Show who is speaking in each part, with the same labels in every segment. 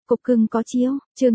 Speaker 1: Cục cưng có chiếu, chương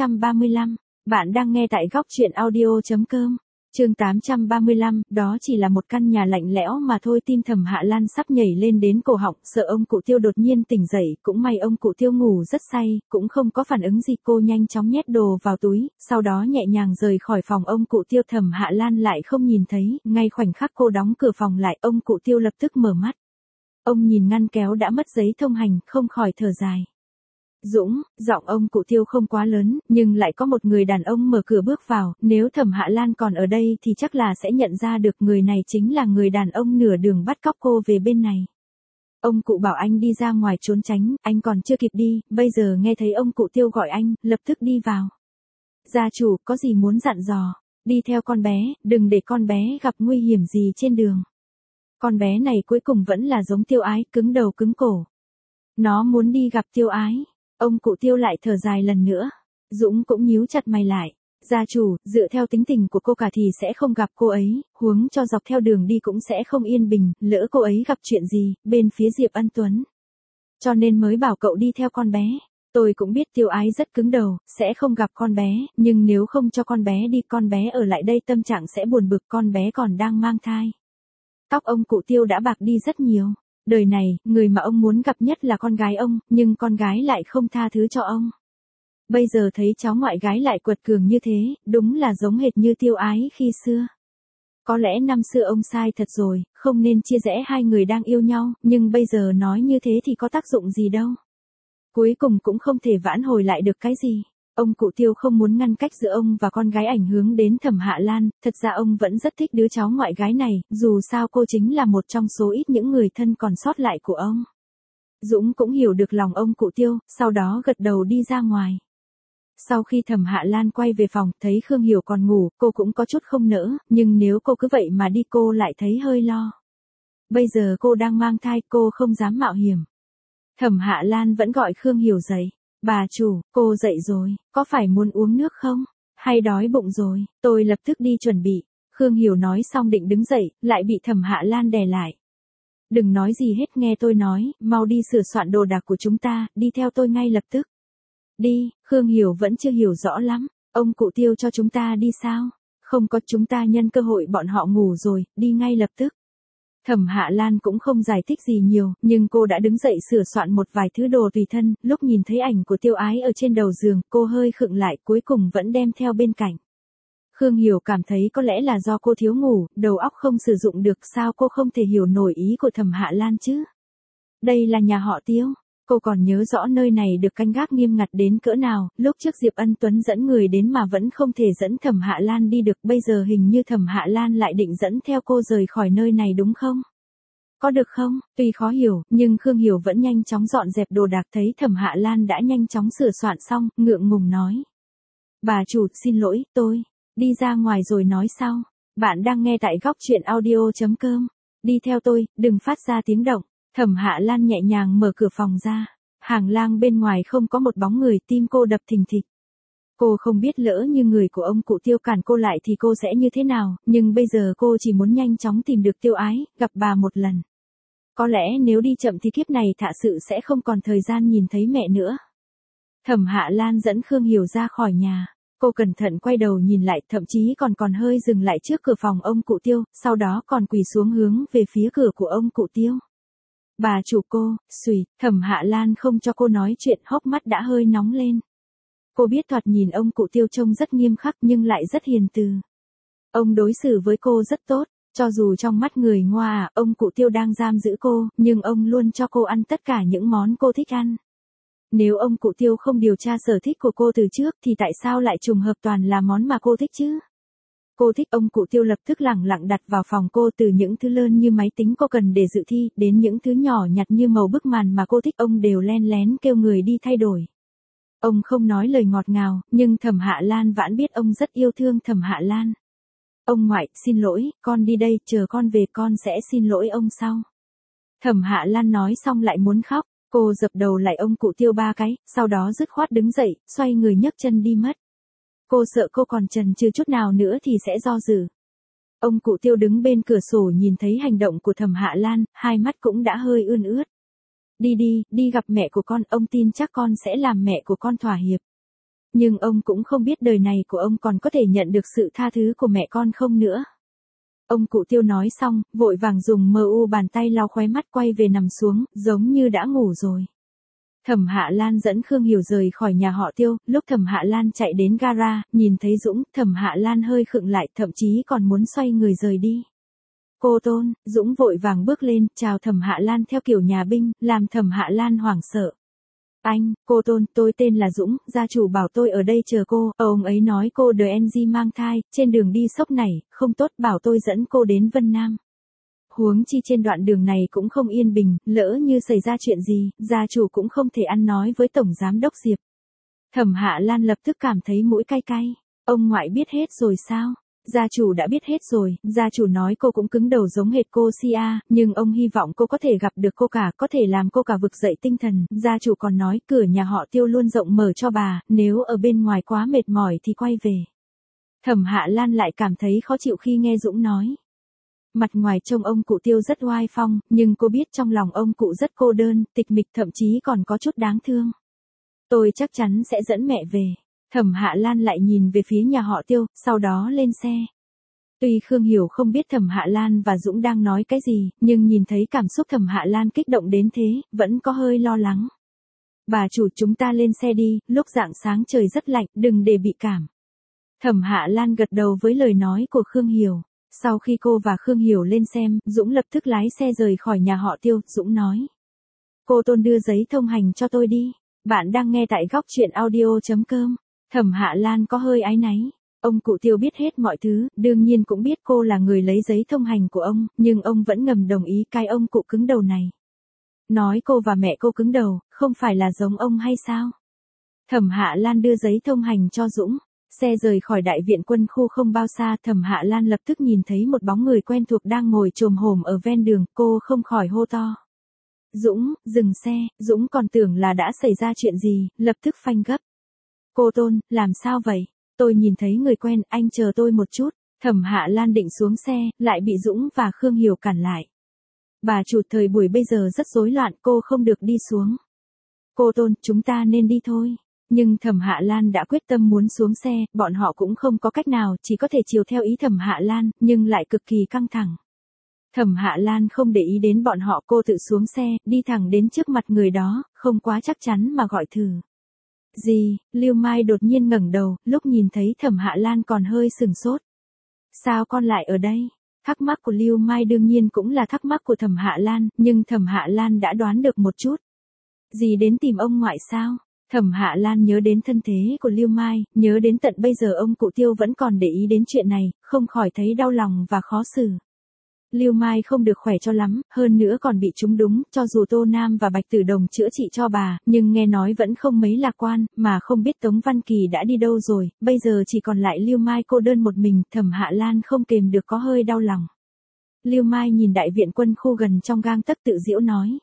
Speaker 1: 835. Bạn đang nghe tại góc truyện audio.com. Chương 835, đó chỉ là một căn nhà lạnh lẽo mà thôi. Tim Thẩm Hạ Lan sắp nhảy lên đến cổ họng, sợ ông cụ Tiêu đột nhiên tỉnh dậy, cũng may ông cụ Tiêu ngủ rất say, cũng không có phản ứng gì. Cô nhanh chóng nhét đồ vào túi, sau đó nhẹ nhàng rời khỏi phòng ông cụ Tiêu. Thẩm Hạ Lan lại không nhìn thấy, ngay khoảnh khắc cô đóng cửa phòng lại, ông cụ Tiêu lập tức mở mắt. Ông nhìn ngăn kéo đã mất giấy thông hành, không khỏi thở dài. Dũng, giọng ông cụ Tiêu không quá lớn, nhưng lại có một người đàn ông mở cửa bước vào, nếu Thẩm Hạ Lan còn ở đây thì chắc là sẽ nhận ra được người này chính là người đàn ông nửa đường bắt cóc cô về bên này. Ông cụ bảo anh đi ra ngoài trốn tránh, anh còn chưa kịp đi, bây giờ nghe thấy ông cụ Tiêu gọi anh, lập tức đi vào. Gia chủ, có gì muốn dặn dò, đi theo con bé, đừng để con bé gặp nguy hiểm gì trên đường. Con bé này cuối cùng vẫn là giống Tiêu Ái, cứng đầu cứng cổ. Nó muốn đi gặp Tiêu Ái. Ông cụ Tiêu lại thở dài lần nữa. Dũng cũng nhíu chặt mày lại. Gia chủ, dựa theo tính tình của cô cả thì sẽ không gặp cô ấy, huống cho dọc theo đường đi cũng sẽ không yên bình, lỡ cô ấy gặp chuyện gì, bên phía Diệp Ân Tuấn. Cho nên mới bảo cậu đi theo con bé. Tôi cũng biết Tiêu Ái rất cứng đầu, sẽ không gặp con bé, nhưng nếu không cho con bé đi, con bé ở lại đây tâm trạng sẽ buồn bực, con bé còn đang mang thai. Tóc ông cụ Tiêu đã bạc đi rất nhiều. Đời này, người mà ông muốn gặp nhất là con gái ông, nhưng con gái lại không tha thứ cho ông. Bây giờ thấy cháu ngoại gái lại quật cường như thế, đúng là giống hệt như Tiêu Ái khi xưa. Có lẽ năm xưa ông sai thật rồi, không nên chia rẽ hai người đang yêu nhau, nhưng bây giờ nói như thế thì có tác dụng gì đâu. Cuối cùng cũng không thể vãn hồi lại được cái gì. Ông cụ Tiêu không muốn ngăn cách giữa ông và con gái ảnh hưởng đến Thẩm Hạ Lan, thật ra ông vẫn rất thích đứa cháu ngoại gái này, dù sao cô chính là một trong số ít những người thân còn sót lại của ông. Dũng cũng hiểu được lòng ông cụ Tiêu, sau đó gật đầu đi ra ngoài. Sau khi Thẩm Hạ Lan quay về phòng, thấy Khương Hiểu còn ngủ, cô cũng có chút không nỡ, nhưng nếu cô cứ vậy mà đi cô lại thấy hơi lo. Bây giờ cô đang mang thai, cô không dám mạo hiểm. Thẩm Hạ Lan vẫn gọi Khương Hiểu dậy. Bà chủ, cô dậy rồi, có phải muốn uống nước không? Hay đói bụng rồi, tôi lập tức đi chuẩn bị. Khương Hiểu nói xong định đứng dậy, lại bị Thẩm Hạ Lan đè lại. Đừng nói gì hết, nghe tôi nói, mau đi sửa soạn đồ đạc của chúng ta, đi theo tôi ngay lập tức. Đi, Khương Hiểu vẫn chưa hiểu rõ lắm, ông cụ Tiêu cho chúng ta đi sao? Không có, chúng ta nhân cơ hội bọn họ ngủ rồi, đi ngay lập tức. Thẩm Hạ Lan cũng không giải thích gì nhiều, nhưng cô đã đứng dậy sửa soạn một vài thứ đồ tùy thân, lúc nhìn thấy ảnh của Tiêu Ái ở trên đầu giường, cô hơi khựng lại, cuối cùng vẫn đem theo bên cạnh. Khương Hiểu cảm thấy có lẽ là do cô thiếu ngủ, đầu óc không sử dụng được, sao cô không thể hiểu nổi ý của Thẩm Hạ Lan chứ? Đây là nhà họ Tiêu. Cô còn nhớ rõ nơi này được canh gác nghiêm ngặt đến cỡ nào, lúc trước Diệp Ân Tuấn dẫn người đến mà vẫn không thể dẫn Thẩm Hạ Lan đi được, bây giờ hình như Thẩm Hạ Lan lại định dẫn theo cô rời khỏi nơi này đúng không? Có được không? Tuy khó hiểu, nhưng Khương Hiểu vẫn nhanh chóng dọn dẹp đồ đạc, thấy Thẩm Hạ Lan đã nhanh chóng sửa soạn xong, ngượng ngùng nói. Bà chủ, xin lỗi, tôi đi ra ngoài rồi nói sau. Bạn đang nghe tại góc truyện audio.com. Đi theo tôi, đừng phát ra tiếng động. Thẩm Hạ Lan nhẹ nhàng mở cửa phòng ra. Hàng lang bên ngoài không có một bóng người, tim cô đập thình thịch. Cô không biết lỡ như người của ông cụ Tiêu cản cô lại thì cô sẽ như thế nào, nhưng bây giờ cô chỉ muốn nhanh chóng tìm được Tiêu Ái, gặp bà một lần. Có lẽ nếu đi chậm thì kiếp này thật sự sẽ không còn thời gian nhìn thấy mẹ nữa. Thẩm Hạ Lan dẫn Khương Hiểu ra khỏi nhà. Cô cẩn thận quay đầu nhìn lại, thậm chí còn hơi dừng lại trước cửa phòng ông cụ Tiêu, sau đó còn quỳ xuống hướng về phía cửa của ông cụ Tiêu. Bà chủ cô, xùi, Thẩm Hạ Lan không cho cô nói chuyện, hốc mắt đã hơi nóng lên. Cô biết thoạt nhìn ông cụ Tiêu trông rất nghiêm khắc nhưng lại rất hiền từ. Ông đối xử với cô rất tốt, cho dù trong mắt người ngoa, ông cụ Tiêu đang giam giữ cô, nhưng ông luôn cho cô ăn tất cả những món cô thích ăn. Nếu ông cụ Tiêu không điều tra sở thích của cô từ trước thì tại sao lại trùng hợp toàn là món mà cô thích chứ? Cô thích, ông cụ Tiêu lập tức lẳng lặng đặt vào phòng cô, từ những thứ lớn như máy tính cô cần để dự thi, đến những thứ nhỏ nhặt như màu bức màn mà cô thích, ông đều len lén kêu người đi thay đổi. Ông không nói lời ngọt ngào, nhưng Thẩm Hạ Lan vẫn biết ông rất yêu thương Thẩm Hạ Lan. Ông ngoại, xin lỗi, con đi đây, chờ con về con sẽ xin lỗi ông sau. Thẩm Hạ Lan nói xong lại muốn khóc, cô dập đầu lại ông cụ Tiêu 3 cái, sau đó dứt khoát đứng dậy, xoay người nhấc chân đi mất. Cô sợ cô còn chần chừ chút nào nữa thì sẽ do dự. Ông cụ Tiêu đứng bên cửa sổ nhìn thấy hành động của Thẩm Hạ Lan, hai mắt cũng đã hơi ươn ướt. Đi đi, đi gặp mẹ của con, ông tin chắc con sẽ làm mẹ của con thỏa hiệp. Nhưng ông cũng không biết đời này của ông còn có thể nhận được sự tha thứ của mẹ con không nữa. Ông cụ Tiêu nói xong, vội vàng dùng bàn tay lau khóe mắt quay về nằm xuống, giống như đã ngủ rồi. Thẩm Hạ Lan dẫn Khương Hiểu rời khỏi nhà họ Tiêu, lúc Thẩm Hạ Lan chạy đến gara, nhìn thấy Dũng, Thẩm Hạ Lan hơi khựng lại, thậm chí còn muốn xoay người rời đi. Cô Tôn, Dũng vội vàng bước lên, chào Thẩm Hạ Lan theo kiểu nhà binh, làm Thẩm Hạ Lan hoảng sợ. Anh, cô Tôn, tôi tên là Dũng, gia chủ bảo tôi ở đây chờ cô, ông ấy nói cô DNG mang thai, trên đường đi sốc nảy, không tốt, bảo tôi dẫn cô đến Vân Nam. Huống chi trên đoạn đường này cũng không yên bình, lỡ như xảy ra chuyện gì, gia chủ cũng không thể ăn nói với Tổng Giám Đốc Diệp. Thẩm Hạ Lan lập tức cảm thấy mũi cay cay, ông ngoại biết hết rồi sao? Gia chủ đã biết hết rồi, gia chủ nói cô cũng cứng đầu giống hệt cô Sia, nhưng ông hy vọng cô có thể gặp được cô cả, có thể làm cô cả vực dậy tinh thần, gia chủ còn nói cửa nhà họ Tiêu luôn rộng mở cho bà, nếu ở bên ngoài quá mệt mỏi thì quay về. Thẩm Hạ Lan lại cảm thấy khó chịu khi nghe Dũng nói. Mặt ngoài trông ông cụ Tiêu rất oai phong, nhưng cô biết trong lòng ông cụ rất cô đơn, tịch mịch, thậm chí còn có chút đáng thương. Tôi chắc chắn sẽ dẫn mẹ về. Thẩm Hạ Lan lại nhìn về phía nhà họ Tiêu, sau đó lên xe. Tuy Khương Hiểu không biết Thẩm Hạ Lan và Dũng đang nói cái gì, nhưng nhìn thấy cảm xúc Thẩm Hạ Lan kích động đến thế, vẫn có hơi lo lắng. Bà chủ, chúng ta lên xe đi, lúc rạng sáng trời rất lạnh, đừng để bị cảm. Thẩm Hạ Lan gật đầu với lời nói của Khương Hiểu. Sau khi cô và Khương Hiểu lên xem, Dũng lập tức lái xe rời khỏi nhà họ Tiêu, Dũng nói. Cô Tôn đưa giấy thông hành cho tôi đi. Bạn đang nghe tại góc truyện audio.com. Thẩm Hạ Lan có hơi áy náy. Ông cụ Tiêu biết hết mọi thứ, đương nhiên cũng biết cô là người lấy giấy thông hành của ông, nhưng ông vẫn ngầm đồng ý cái ông cụ cứng đầu này. Nói cô và mẹ cô cứng đầu, không phải là giống ông hay sao? Thẩm Hạ Lan đưa giấy thông hành cho Dũng. Xe rời khỏi đại viện quân khu không bao xa, Thẩm Hạ Lan lập tức nhìn thấy một bóng người quen thuộc đang ngồi chồm hổm ở ven đường, cô không khỏi hô to. Dũng, dừng xe, Dũng còn tưởng là đã xảy ra chuyện gì, lập tức phanh gấp. Cô Tôn, làm sao vậy? Tôi nhìn thấy người quen, anh chờ tôi một chút. Thẩm Hạ Lan định xuống xe, lại bị Dũng và Khương Hiểu cản lại. Bà chủ, thời buổi bây giờ rất rối loạn, cô không được đi xuống. Cô Tôn, chúng ta nên đi thôi. Nhưng Thẩm Hạ Lan đã quyết tâm muốn xuống xe, bọn họ cũng không có cách nào, chỉ có thể chiều theo ý Thẩm Hạ Lan, nhưng lại cực kỳ căng thẳng. Thẩm Hạ Lan không để ý đến bọn họ, cô tự xuống xe, đi thẳng đến trước mặt người đó, không quá chắc chắn mà gọi thử. Gì? Lưu Mai đột nhiên ngẩng đầu, lúc nhìn thấy Thẩm Hạ Lan còn hơi sừng sốt. Sao con lại ở đây? Thắc mắc của Lưu Mai đương nhiên cũng là thắc mắc của Thẩm Hạ Lan, nhưng Thẩm Hạ Lan đã đoán được một chút. Gì đến tìm ông ngoại sao? Thẩm Hạ Lan nhớ đến thân thế của Lưu Mai, nhớ đến tận bây giờ ông cụ Tiêu vẫn còn để ý đến chuyện này, không khỏi thấy đau lòng và khó xử. Lưu Mai không được khỏe cho lắm, hơn nữa còn bị trúng đúng, cho dù Tô Nam và Bạch Tử Đồng chữa trị cho bà, nhưng nghe nói vẫn không mấy lạc quan, mà không biết Tống Văn Kỳ đã đi đâu rồi, bây giờ chỉ còn lại Lưu Mai cô đơn một mình, Thẩm Hạ Lan không kềm được có hơi đau lòng. Lưu Mai nhìn đại viện quân khu gần trong gang tấc tự giễu nói.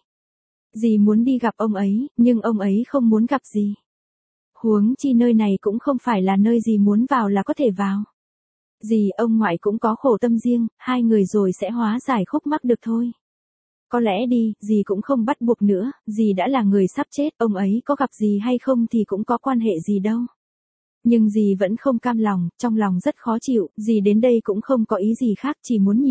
Speaker 1: Dì muốn đi gặp ông ấy, nhưng ông ấy không muốn gặp dì. Huống chi nơi này cũng không phải là nơi dì muốn vào là có thể vào. Dì, ông ngoại cũng có khổ tâm riêng, hai người rồi sẽ hóa giải khúc mắc được thôi. Có lẽ đi, dì cũng không bắt buộc nữa, dì đã là người sắp chết, ông ấy có gặp dì hay không thì cũng có quan hệ gì đâu. Nhưng dì vẫn không cam lòng, trong lòng rất khó chịu, dì đến đây cũng không có ý gì khác, chỉ muốn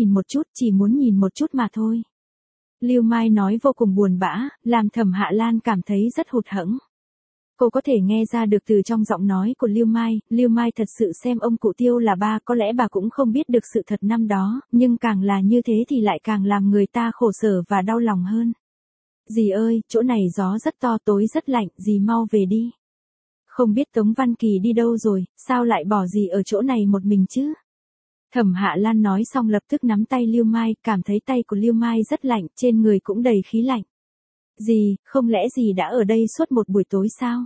Speaker 1: nhìn một chút mà thôi. Lưu Mai nói vô cùng buồn bã, làm Thẩm Hạ Lan cảm thấy rất hụt hẫng. Cô có thể nghe ra được từ trong giọng nói của Lưu Mai thật sự xem ông cụ Tiêu là ba, có lẽ bà cũng không biết được sự thật năm đó, nhưng càng là như thế thì lại càng làm người ta khổ sở và đau lòng hơn. Dì ơi, chỗ này gió rất to, tối rất lạnh, dì mau về đi. Không biết Tống Văn Kỳ đi đâu rồi, sao lại bỏ dì ở chỗ này một mình chứ? Thẩm Hạ Lan nói xong lập tức nắm tay Lưu Mai, cảm thấy tay của Lưu Mai rất lạnh, trên người cũng đầy khí lạnh. Dì, không lẽ dì đã ở đây suốt một buổi tối sao?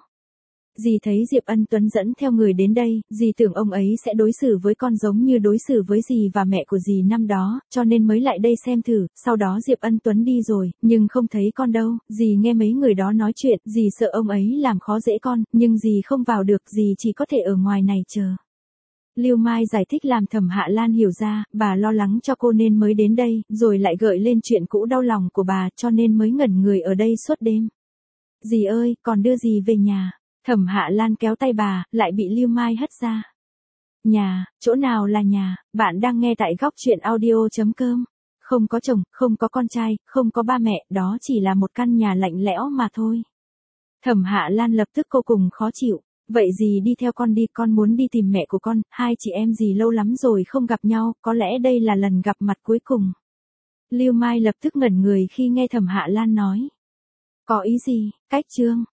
Speaker 1: Dì thấy Diệp Ân Tuấn dẫn theo người đến đây, dì tưởng ông ấy sẽ đối xử với con giống như đối xử với dì và mẹ của dì năm đó, cho nên mới lại đây xem thử, sau đó Diệp Ân Tuấn đi rồi, nhưng không thấy con đâu, dì nghe mấy người đó nói chuyện, dì sợ ông ấy làm khó dễ con, nhưng dì không vào được, dì chỉ có thể ở ngoài này chờ. Lưu Mai giải thích làm Thẩm Hạ Lan hiểu ra, bà lo lắng cho cô nên mới đến đây, rồi lại gợi lên chuyện cũ đau lòng của bà, cho nên mới ngẩn người ở đây suốt đêm. Dì ơi, còn đưa dì về nhà. Thẩm Hạ Lan kéo tay bà, lại bị Lưu Mai hất ra. Nhà, chỗ nào là nhà, bạn đang nghe tại góc chuyện audio.com. Không có chồng, không có con trai, không có ba mẹ, đó chỉ là một căn nhà lạnh lẽo mà thôi. Thẩm Hạ Lan lập tức vô cùng khó chịu. Vậy dì đi theo con đi, con muốn đi tìm mẹ của con, hai chị em dì lâu lắm rồi không gặp nhau, có lẽ đây là lần gặp mặt cuối cùng. Lưu Mai lập tức ngẩn người khi nghe Thẩm Hạ Lan nói. Có ý gì, cách trương?